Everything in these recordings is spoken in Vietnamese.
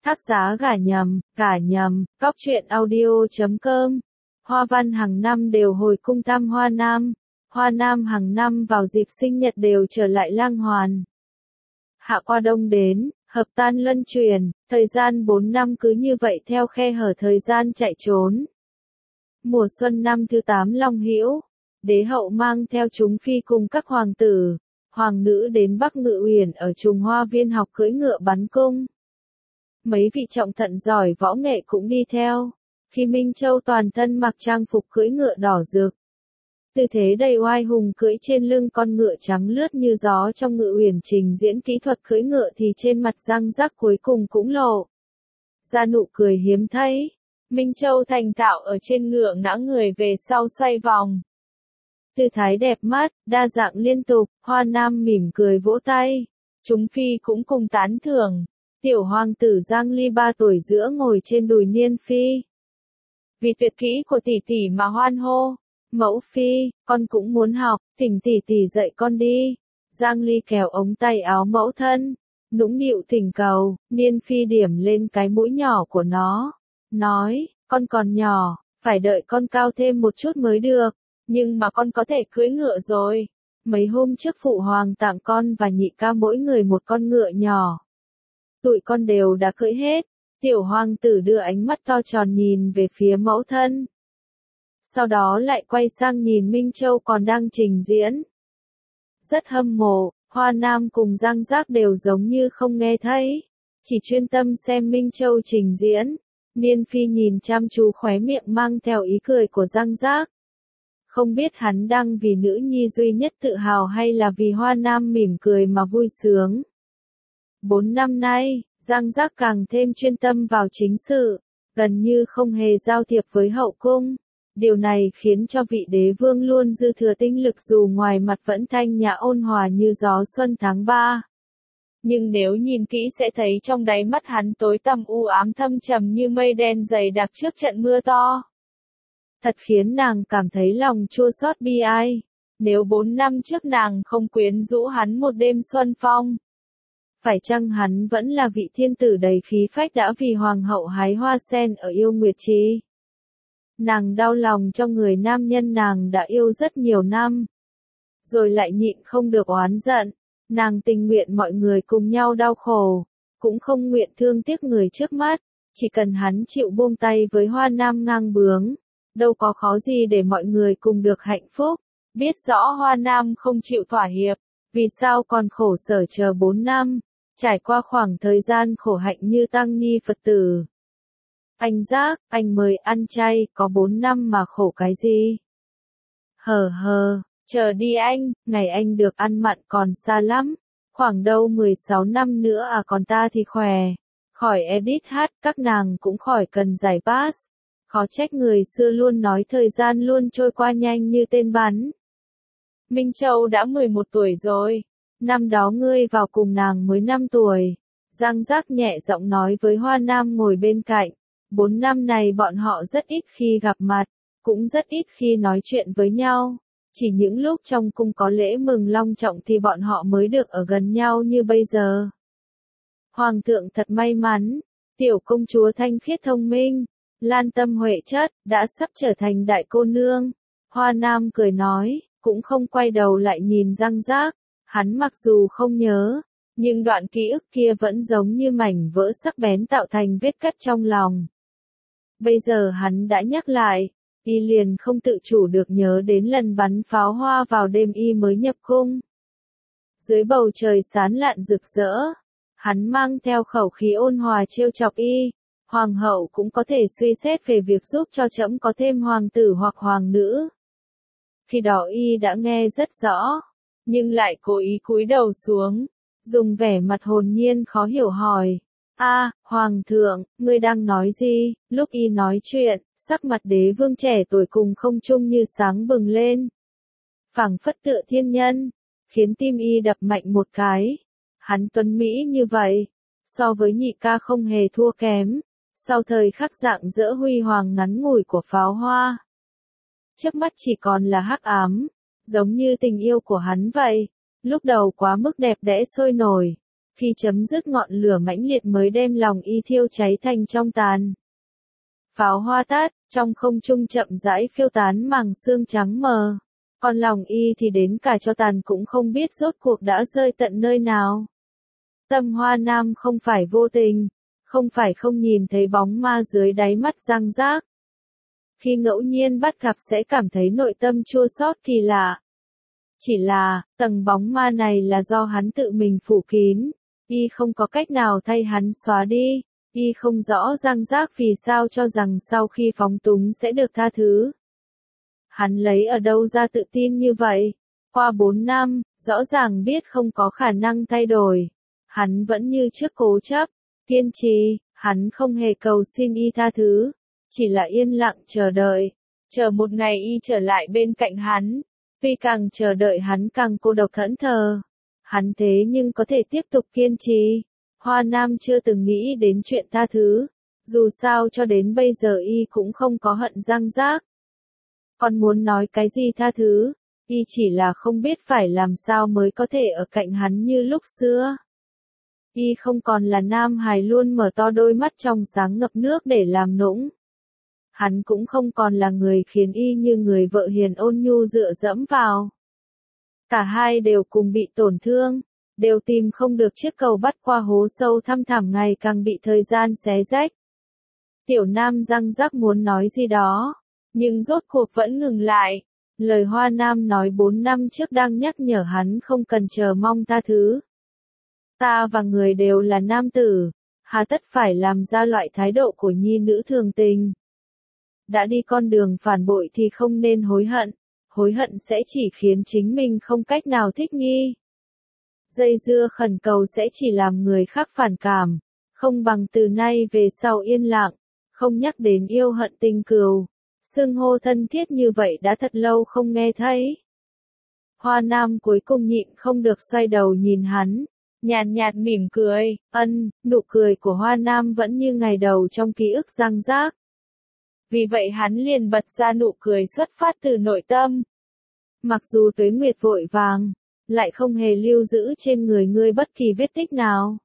Tác giá gả nhầm, Cóc truyện audio.com. Hoa Văn hàng năm đều hồi cung thăm Hoa Nam. Hoa Nam hàng năm vào dịp sinh nhật đều trở lại Lang Hoàn. Hạ qua đông đến, hợp tan luân chuyển, thời gian 4 năm cứ như vậy theo khe hở thời gian chạy trốn. Mùa xuân năm thứ 8 Long Hữu, đế hậu mang theo chúng phi cùng các hoàng tử, hoàng nữ đến Bắc Ngự Uyển ở Trùng Hoa Viên học cưỡi ngựa bắn cung. Mấy vị trọng thận giỏi võ nghệ cũng đi theo. Khi Minh Châu toàn thân mặc trang phục cưỡi ngựa đỏ rực, tư thế đầy oai hùng cưỡi trên lưng con ngựa trắng lướt như gió trong Ngự Uyển trình diễn kỹ thuật cưỡi ngựa thì trên mặt răng rắc cuối cùng cũng lộ ra nụ cười hiếm thấy. Minh Châu thành thạo ở trên ngựa ngã người về sau xoay vòng. Tư thái đẹp mắt, đa dạng liên tục, Hoa Nam mỉm cười vỗ tay. Chúng phi cũng cùng tán thưởng. Tiểu hoàng tử Giang Ly 3 tuổi giữa ngồi trên đùi Niên Phi. Vì tuyệt kỹ của tỷ tỷ mà hoan hô. Mẫu phi, con cũng muốn học, thỉnh tỷ tỷ dạy con đi. Giang Ly kéo ống tay áo mẫu thân, nũng nịu thỉnh cầu. Niên Phi điểm lên cái mũi nhỏ của nó, nói, con còn nhỏ, phải đợi con cao thêm một chút mới được, nhưng mà con có thể cưỡi ngựa rồi. Mấy hôm trước phụ hoàng tặng con và nhị ca mỗi người một con ngựa nhỏ. Tụi con đều đã cưỡi hết. Tiểu hoàng tử đưa ánh mắt to tròn nhìn về phía mẫu thân. Sau đó lại quay sang nhìn Minh Châu còn đang trình diễn. Rất hâm mộ, Hoa Nam cùng Giang Giác đều giống như không nghe thấy. Chỉ chuyên tâm xem Minh Châu trình diễn. Niên Phi nhìn chăm chú khóe miệng mang theo ý cười của Giang Giác. Không biết hắn đang vì nữ nhi duy nhất tự hào hay là vì Hoa Nam mỉm cười mà vui sướng. 4 năm nay, Giang Giác càng thêm chuyên tâm vào chính sự, gần như không hề giao thiệp với hậu cung. Điều này khiến cho vị đế vương luôn dư thừa tinh lực dù ngoài mặt vẫn thanh nhã ôn hòa như gió xuân tháng 3. Nhưng nếu nhìn kỹ sẽ thấy trong đáy mắt hắn tối tăm u ám thâm trầm như mây đen dày đặc trước trận mưa to. Thật khiến nàng cảm thấy lòng chua xót bi ai. Nếu 4 năm trước nàng không quyến rũ hắn một đêm xuân phong, phải chăng hắn vẫn là vị thiên tử đầy khí phách đã vì hoàng hậu hái hoa sen ở Yêu Nguyệt Trì? Nàng đau lòng cho người nam nhân nàng đã yêu rất nhiều năm. Rồi lại nhịn không được oán giận. Nàng tình nguyện mọi người cùng nhau đau khổ. Cũng không nguyện thương tiếc người trước mắt. Chỉ cần hắn chịu buông tay với Hoa Nam ngang bướng. Đâu có khó gì để mọi người cùng được hạnh phúc. Biết rõ Hoa Nam không chịu thỏa hiệp. Vì sao còn khổ sở chờ 4 năm. Trải qua khoảng thời gian khổ hạnh như tăng ni Phật tử. Anh Giác, anh mới ăn chay, có 4 năm mà khổ cái gì? Chờ đi anh, ngày anh được ăn mặn còn xa lắm. Khoảng đâu 16 năm nữa à, còn ta thì khỏe. Khỏi edit hát, các nàng cũng khỏi cần giải pass. Khó trách người xưa luôn nói thời gian luôn trôi qua nhanh như tên bắn. Minh Châu đã 11 tuổi rồi. Năm đó ngươi vào cùng nàng mới 5 tuổi. Giang Giác nhẹ giọng nói với Hoa Nam ngồi bên cạnh. 4 năm này bọn họ rất ít khi gặp mặt, cũng rất ít khi nói chuyện với nhau. Chỉ những lúc trong cung có lễ mừng long trọng thì bọn họ mới được ở gần nhau như bây giờ. Hoàng thượng thật may mắn, tiểu công chúa thanh khiết thông minh, lan tâm huệ chất, đã sắp trở thành đại cô nương. Hoa Nam cười nói, cũng không quay đầu lại nhìn Giang Giác. Hắn mặc dù không nhớ, nhưng đoạn ký ức kia vẫn giống như mảnh vỡ sắc bén tạo thành vết cắt trong lòng. Bây giờ hắn đã nhắc lại, y liền không tự chủ được nhớ đến lần bắn pháo hoa vào đêm y mới nhập cung. Dưới bầu trời sáng lạn rực rỡ, hắn mang theo khẩu khí ôn hòa trêu chọc y. Hoàng hậu cũng có thể suy xét về việc giúp cho trẫm có thêm hoàng tử hoặc hoàng nữ. Khi đó y đã nghe rất rõ, nhưng lại cố ý cúi đầu xuống, dùng vẻ mặt hồn nhiên khó hiểu hỏi. Hoàng thượng, ngươi đang nói gì? Lúc y nói chuyện, sắc mặt đế vương trẻ tuổi cùng không trung như sáng bừng lên. Phảng phất tựa thiên nhân, khiến tim y đập mạnh một cái. Hắn tuấn mỹ như vậy, so với nhị ca không hề thua kém, sau thời khắc rạng rỡ huy hoàng ngắn ngủi của pháo hoa. Trước mắt chỉ còn là hắc ám, giống như tình yêu của hắn vậy, lúc đầu quá mức đẹp đẽ sôi nổi. Khi chấm dứt ngọn lửa mãnh liệt mới đem lòng y thiêu cháy thành tro tàn. Pháo hoa tát, trong không trung chậm rãi phiêu tán màng sương trắng mờ. Còn lòng y thì đến cả tro tàn cũng không biết rốt cuộc đã rơi tận nơi nào. Tâm Hoa Nam không phải vô tình, không phải không nhìn thấy bóng ma dưới đáy mắt Giang Giác. Khi ngẫu nhiên bắt gặp sẽ cảm thấy nội tâm chua xót thì lạ. Chỉ là, tầng bóng ma này là do hắn tự mình phủ kín, y không có cách nào thay hắn xóa đi, y không rõ Giang Giác vì sao cho rằng sau khi phóng túng sẽ được tha thứ. Hắn lấy ở đâu ra tự tin như vậy? Qua 4 năm, rõ ràng biết không có khả năng thay đổi. Hắn vẫn như trước cố chấp, kiên trì, hắn không hề cầu xin y tha thứ, chỉ là yên lặng chờ đợi, chờ một ngày y trở lại bên cạnh hắn. Vì càng chờ đợi hắn càng cô độc thẫn thờ. Hắn thế nhưng có thể tiếp tục kiên trì. Hoa Nam chưa từng nghĩ đến chuyện tha thứ. Dù sao cho đến bây giờ y cũng không có hận Giang Giác. Còn muốn nói cái gì tha thứ, y chỉ là không biết phải làm sao mới có thể ở cạnh hắn như lúc xưa. Y không còn là nam hài luôn mở to đôi mắt trong sáng ngập nước để làm nũng. Hắn cũng không còn là người khiến y như người vợ hiền ôn nhu dựa dẫm vào. Cả hai đều cùng bị tổn thương, đều tìm không được chiếc cầu bắt qua hố sâu thăm thẳm ngày càng bị thời gian xé rách. Tiểu Nam Giang Giác muốn nói gì đó, nhưng rốt cuộc vẫn ngừng lại. Lời Hoa Nam nói 4 năm trước đang nhắc nhở hắn không cần chờ mong tha thứ. Ta và người đều là nam tử, hà tất phải làm ra loại thái độ của nhi nữ thường tình. Đã đi con đường phản bội thì không nên hối hận sẽ chỉ khiến chính mình không cách nào thích nghi. Dây dưa khẩn cầu sẽ chỉ làm người khác phản cảm, không bằng từ nay về sau yên lặng, không nhắc đến yêu hận tình cừu. Xưng hô thân thiết như vậy đã thật lâu không nghe thấy. Hoa Nam cuối cùng nhịn không được xoay đầu nhìn hắn, nhàn nhạt mỉm cười, nụ cười của Hoa Nam vẫn như ngày đầu trong ký ức Giang Giác. Vì vậy hắn liền bật ra nụ cười xuất phát từ nội tâm. Mặc dù tuế nguyệt vội vàng, lại không hề lưu giữ trên người ngươi bất kỳ vết tích nào.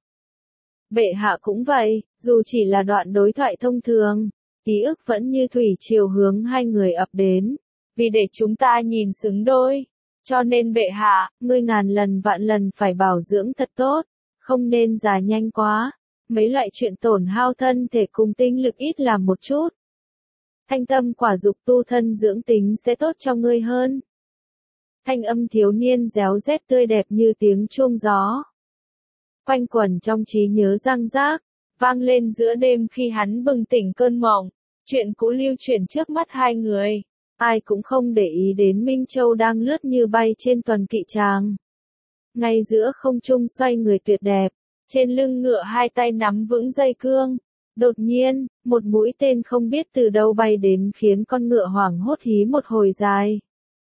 Bệ hạ cũng vậy, dù chỉ là đoạn đối thoại thông thường, ký ức vẫn như thủy triều hướng hai người ập đến. Vì để chúng ta nhìn xứng đôi, cho nên bệ hạ, ngươi ngàn lần vạn lần phải bảo dưỡng thật tốt, không nên già nhanh quá. Mấy loại chuyện tổn hao thân thể cùng tinh lực ít làm một chút. Thanh tâm quả dục tu thân dưỡng tính sẽ tốt cho ngươi hơn. Thanh âm thiếu niên réo rét tươi đẹp như tiếng chuông gió. Quanh quẩn trong trí nhớ Giang Giác, vang lên giữa đêm khi hắn bừng tỉnh cơn mộng. Chuyện cũ lưu chuyển trước mắt hai người. Ai cũng không để ý đến Minh Châu đang lướt như bay trên tuần kỵ tràng. Ngay giữa không trung xoay người tuyệt đẹp, trên lưng ngựa hai tay nắm vững dây cương. Đột nhiên, một mũi tên không biết từ đâu bay đến khiến con ngựa hoảng hốt hí một hồi dài.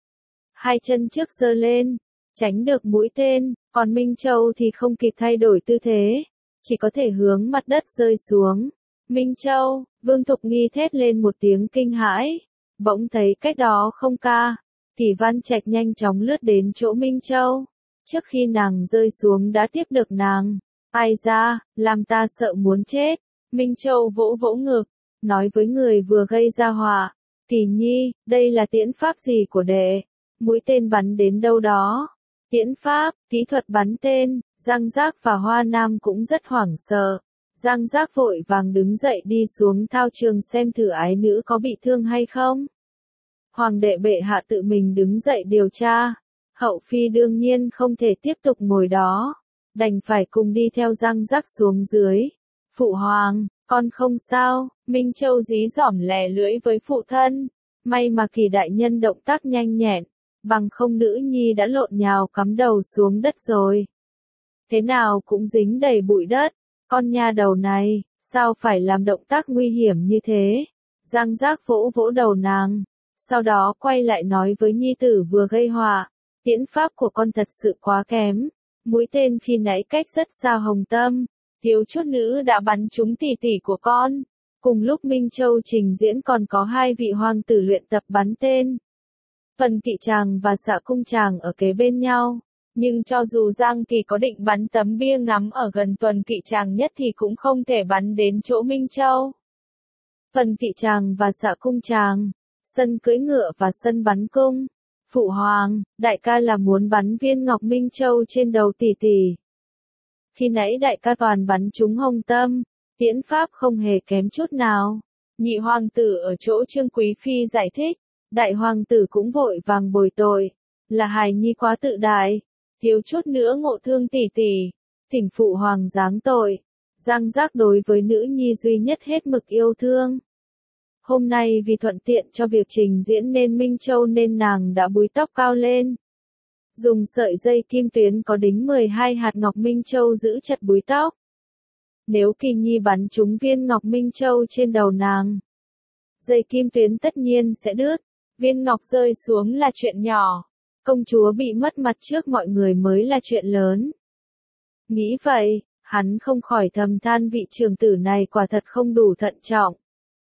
Hai chân trước giơ lên, tránh được mũi tên, còn Minh Châu thì không kịp thay đổi tư thế, chỉ có thể hướng mặt đất rơi xuống. Minh Châu, Vương Thục Nghi thét lên một tiếng kinh hãi, bỗng thấy cách đó không ca, Kỷ Văn Trạch nhanh chóng lướt đến chỗ Minh Châu, trước khi nàng rơi xuống đã tiếp được nàng. Ai ra, làm ta sợ muốn chết. Minh Châu vỗ vỗ ngực, nói với người vừa gây ra họa, Kỷ Nhi, đây là tiễn pháp gì của đệ? Mũi tên bắn đến đâu đó? Tiễn pháp, kỹ thuật bắn tên. Giang Giác và Hoa Nam cũng rất hoảng sợ. Giang Giác vội vàng đứng dậy đi xuống thao trường xem thử ái nữ có bị thương hay không. Hoàng đệ bệ hạ tự mình đứng dậy điều tra. Hậu phi đương nhiên không thể tiếp tục ngồi đó, đành phải cùng đi theo Giang Giác xuống dưới. Phụ hoàng, con không sao. Minh Châu dí dỏm lè lưỡi với phụ thân. May mà Kỳ đại nhân động tác nhanh nhẹn, bằng không nữ nhi đã lộn nhào cắm đầu xuống đất rồi. Thế nào cũng dính đầy bụi đất. Con nha đầu này, sao phải làm động tác nguy hiểm như thế? Giang Giác vỗ vỗ đầu nàng, sau đó quay lại nói với nhi tử vừa gây họa, tiễn pháp của con thật sự quá kém. Mũi tên khi nãy cách rất xa Hồng Tâm, thiếu chút nữa đã bắn trúng tỷ tỷ của con. Cùng lúc Minh Châu trình diễn còn có hai vị hoàng tử luyện tập bắn tên. Phần kỵ tràng và xạ cung tràng ở kế bên nhau, Nhưng cho dù Giang Kỳ có định bắn tấm bia ngắm ở gần Tuần Kỵ Tràng nhất thì cũng không thể bắn đến chỗ Minh Châu. Tuần Kỵ Tràng và Xạ Cung Tràng, sân cưỡi ngựa và sân bắn cung. Phụ hoàng, đại ca là muốn bắn viên ngọc Minh Châu trên đầu tỷ tỷ. Khi nãy đại ca toàn bắn trúng hông tâm, tiễn pháp không hề kém chút nào. Nhị hoàng tử ở chỗ Trương Quý Phi giải thích. Đại hoàng tử cũng vội vàng bồi tội, là hài nhi quá tự đại, thiếu chút nữa ngộ thương tỷ tỷ, thỉnh phụ hoàng giáng tội. Giang Giác đối với nữ nhi duy nhất hết mực yêu thương. Hôm nay vì thuận tiện cho việc trình diễn nên Minh Châu nên nàng đã búi tóc cao lên. Dùng sợi dây kim tuyến có đính 12 hạt ngọc Minh Châu giữ chặt búi tóc. Nếu Kỳ Nhi bắn trúng viên ngọc Minh Châu trên đầu nàng, dây kim tuyến tất nhiên sẽ đứt, viên ngọc rơi xuống là chuyện nhỏ, công chúa bị mất mặt trước mọi người mới là chuyện lớn. Nghĩ vậy, hắn không khỏi thầm than vị trưởng tử này quả thật không đủ thận trọng.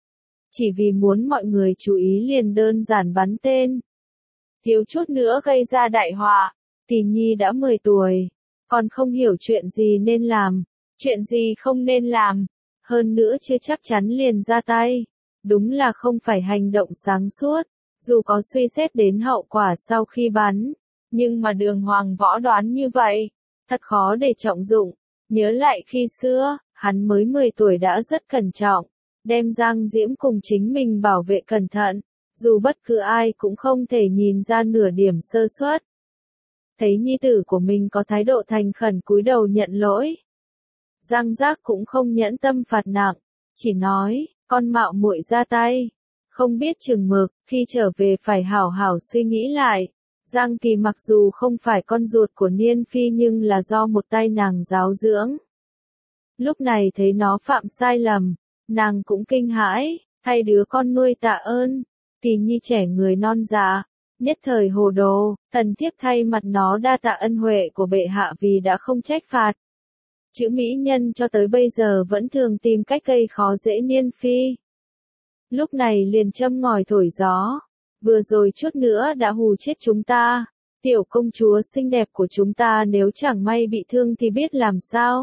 Chỉ vì muốn mọi người chú ý liền đơn giản bắn tên. Thiếu chút nữa gây ra đại họa. Kỳ Nhi đã 10 tuổi, còn không hiểu chuyện gì nên làm, chuyện gì không nên làm. Hơn nữa chưa chắc chắn liền ra tay. Đúng là không phải hành động sáng suốt, dù có suy xét đến hậu quả sau khi bắn. Nhưng mà Đường Hoàng Võ đoán như vậy, thật khó để trọng dụng. Nhớ lại khi xưa, hắn mới 10 tuổi đã rất cẩn trọng, đem Giang Diễm cùng chính mình bảo vệ cẩn thận, dù bất cứ ai cũng không thể nhìn ra nửa điểm sơ suất. Thấy nhi tử của mình có thái độ thành khẩn cúi đầu nhận lỗi, Giang Giác cũng không nhẫn tâm phạt nặng, chỉ nói, con mạo muội ra tay, không biết chừng mực, khi trở về phải hảo hảo suy nghĩ lại. Giang Kỳ mặc dù không phải con ruột của Niên Phi nhưng là do một tay nàng giáo dưỡng. Lúc này thấy nó phạm sai lầm, nàng cũng kinh hãi, thay đứa con nuôi tạ ơn. Kỳ Nhi trẻ người non dạ, nhất thời hồ đồ, thần thiếp thay mặt nó đa tạ ân huệ của bệ hạ vì đã không trách phạt. Chữ mỹ nhân cho tới bây giờ vẫn thường tìm cách gây khó dễ Niên Phi. Lúc này liền châm ngòi thổi gió, vừa rồi chút nữa đã hù chết chúng ta. Tiểu công chúa xinh đẹp của chúng ta nếu chẳng may bị thương thì biết làm sao.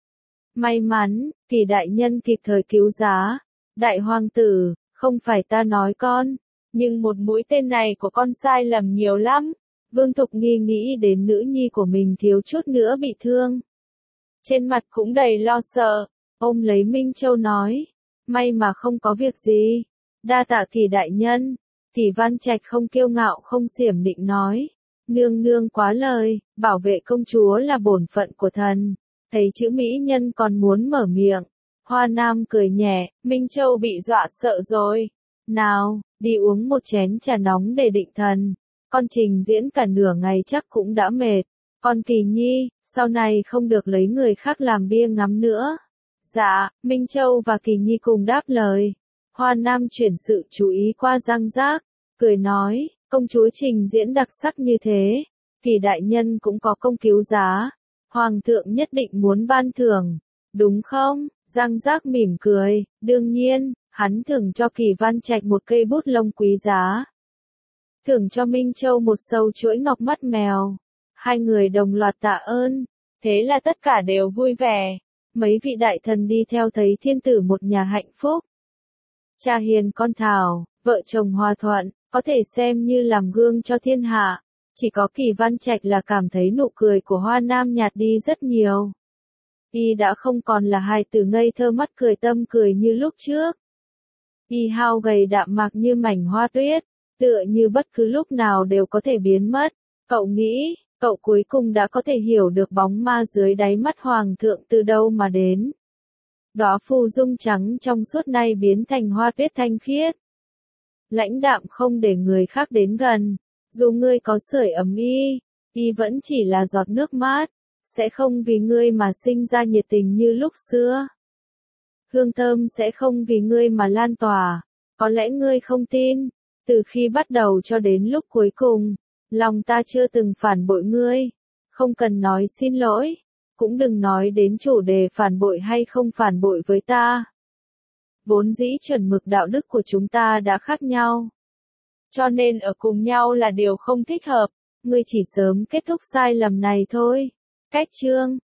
May mắn, Kỳ đại nhân kịp thời cứu giá. Đại hoàng tử, không phải ta nói con, nhưng một mũi tên này của con sai lầm nhiều lắm. Vương Thục Nghi nghĩ đến nữ nhi của mình thiếu chút nữa bị thương. Trên mặt cũng đầy lo sợ, ôm lấy Minh Châu nói, may mà không có việc gì. Đa tạ Kỳ đại nhân. Kỳ Văn Trạch không kiêu ngạo không xiểm nịnh nói, nương nương quá lời, bảo vệ công chúa là bổn phận của thần. Thấy chữ mỹ nhân còn muốn mở miệng, Hoa Nam cười nhẹ, Minh Châu bị dọa sợ rồi. Nào, đi uống một chén trà nóng để định thần. Con trình diễn cả nửa ngày chắc cũng đã mệt. Con Kỳ Nhi, sau này không được lấy người khác làm bia ngắm nữa. Dạ, Minh Châu và Kỳ Nhi cùng đáp lời. Hoa Nam chuyển sự chú ý qua Giang Giác, cười nói, công chúa trình diễn đặc sắc như thế, Kỳ đại nhân cũng có công cứu giá. Hoàng thượng nhất định muốn ban thưởng, đúng không? Giang Giác mỉm cười, đương nhiên, hắn thưởng cho Kỳ Văn Trạch một cây bút lông quý giá. Thưởng cho Minh Châu một sâu chuỗi ngọc mắt mèo. Hai người đồng loạt tạ ơn, thế là tất cả đều vui vẻ. Mấy vị đại thần đi theo thấy thiên tử một nhà hạnh phúc. Cha hiền con thảo, vợ chồng hòa thuận, có thể xem như làm gương cho thiên hạ. Chỉ có Kỳ Văn Trạch là cảm thấy nụ cười của Hoa Nam nhạt đi rất nhiều. Y đã không còn là hài tử ngây thơ mắt cười tâm cười như lúc trước. Y hao gầy đạm mạc như mảnh hoa tuyết, tựa như bất cứ lúc nào đều có thể biến mất. Cậu nghĩ, cậu cuối cùng đã có thể hiểu được bóng ma dưới đáy mắt hoàng thượng từ đâu mà đến. Đóa phù dung trắng trong suốt nay biến thành hoa tuyết thanh khiết. Lãnh đạm không để người khác đến gần, dù ngươi có sưởi ấm y vẫn chỉ là giọt nước mát, sẽ không vì ngươi mà sinh ra nhiệt tình như lúc xưa. Hương thơm sẽ không vì ngươi mà lan tỏa, có lẽ ngươi không tin, từ khi bắt đầu cho đến lúc cuối cùng, lòng ta chưa từng phản bội ngươi, không cần nói xin lỗi, cũng đừng nói đến chủ đề phản bội hay không phản bội với ta. Vốn dĩ chuẩn mực đạo đức của chúng ta đã khác nhau, cho nên ở cùng nhau là điều không thích hợp. ngươi chỉ sớm kết thúc sai lầm này thôi. Cách chương